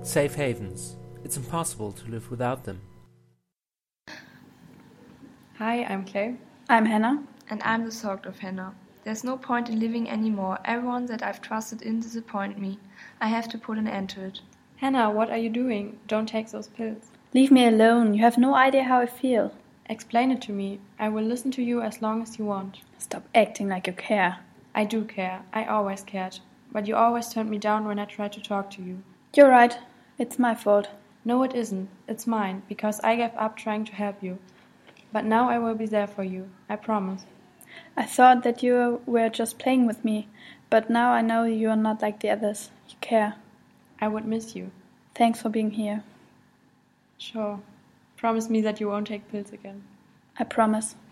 safe havens. It's impossible to live without them. Hi, I'm Clay. I'm Hannah. And I'm the sort of Hannah. There's no point in living anymore. Everyone that I've trusted in disappoint me. I have to put an end to it. Hannah, what are you doing? Don't take those pills. Leave me alone. You have no idea how I feel. Explain it to me. I will listen to you as long as you want. Stop acting like you care. I do care. I always cared. But you always turned me down when I tried to talk to you. You're right. It's my fault. No, it isn't. It's mine, because I gave up trying to help you. But now I will be there for you. I promise. I thought that you were just playing with me, but now I know you are not like the others. You care. I would miss you. Thanks for being here. Sure. Promise me that you won't take pills again. I promise.